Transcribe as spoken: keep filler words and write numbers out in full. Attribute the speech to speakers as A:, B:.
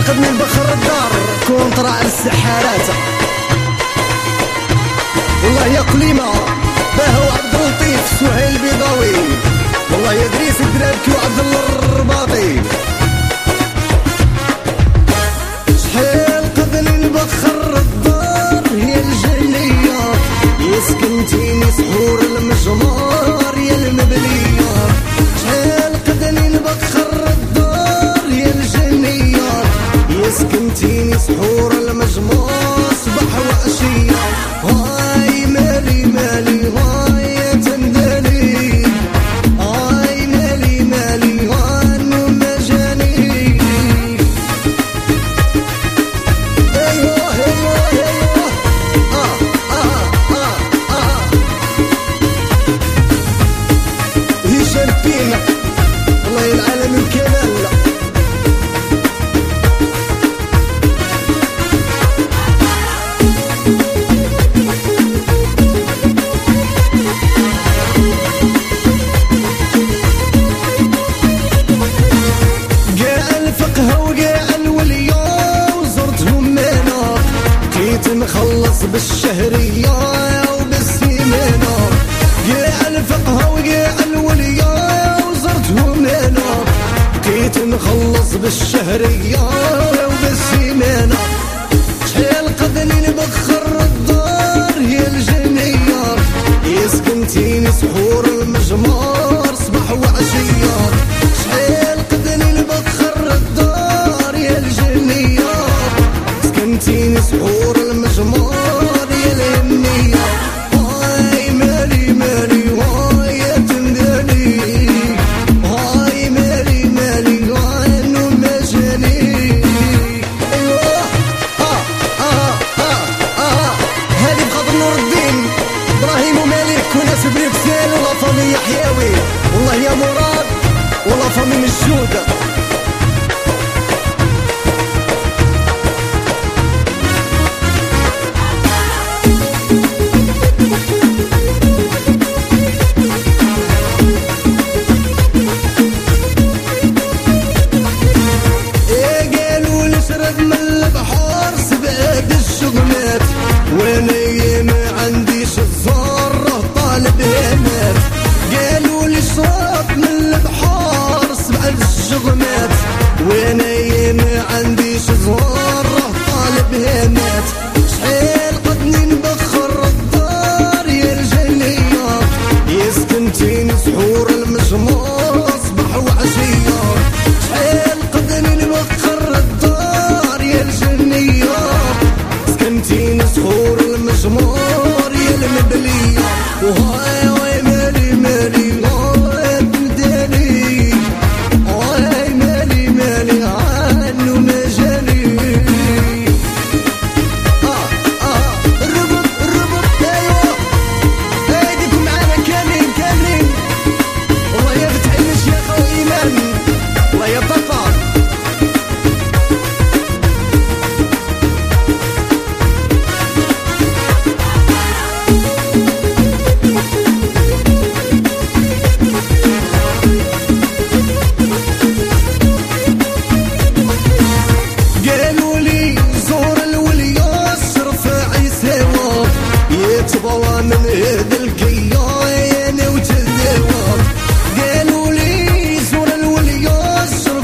A: القدمي بخر الدار كونطرا على السحارات. والله يا قليمة باهو عبد اللطيف سهيل البيضاوي، والله يا دريس الدرابكي وعبد الله الرباطي. شحال قدني نبخر الدار يا الجنية، يا سكنتيني سحور المجمار يا المبلية. شحال قدني نبخر الدار يا الجنية، يا سكنتيني سحور المجمار صباح وعشية. هاي مالي مالي هاي يا تندلي، هاي مالي مالي هانو مجاني. ايوه ايوه ايوه اه اه اه اه هشام بينا الله العالم الكمال. نخلص بالشهرية وبالسيمانة، قاع الفقهة وقاع الولية وزرتهم انا. بقيت نخلص بالشهرية وبالسيمانة. شحال قدني نبخر الدار يا الجنية، يا سكنتيني سحور المجمار صباح وعشية. شحال قدني نبخر الدار يا الجنية، سكنتيني سحور المجمار يا الهنية. هاي مالي مالي هاي يا تندلي، هاي مالي مالي هاي انو مجاني. ايوه اه اه اه اه هادي بخاطر نور الدين ابراهيم ومالك وناس بريكسيل ولا فامي حياوي. والله يا مراد والله فامي مشهودة.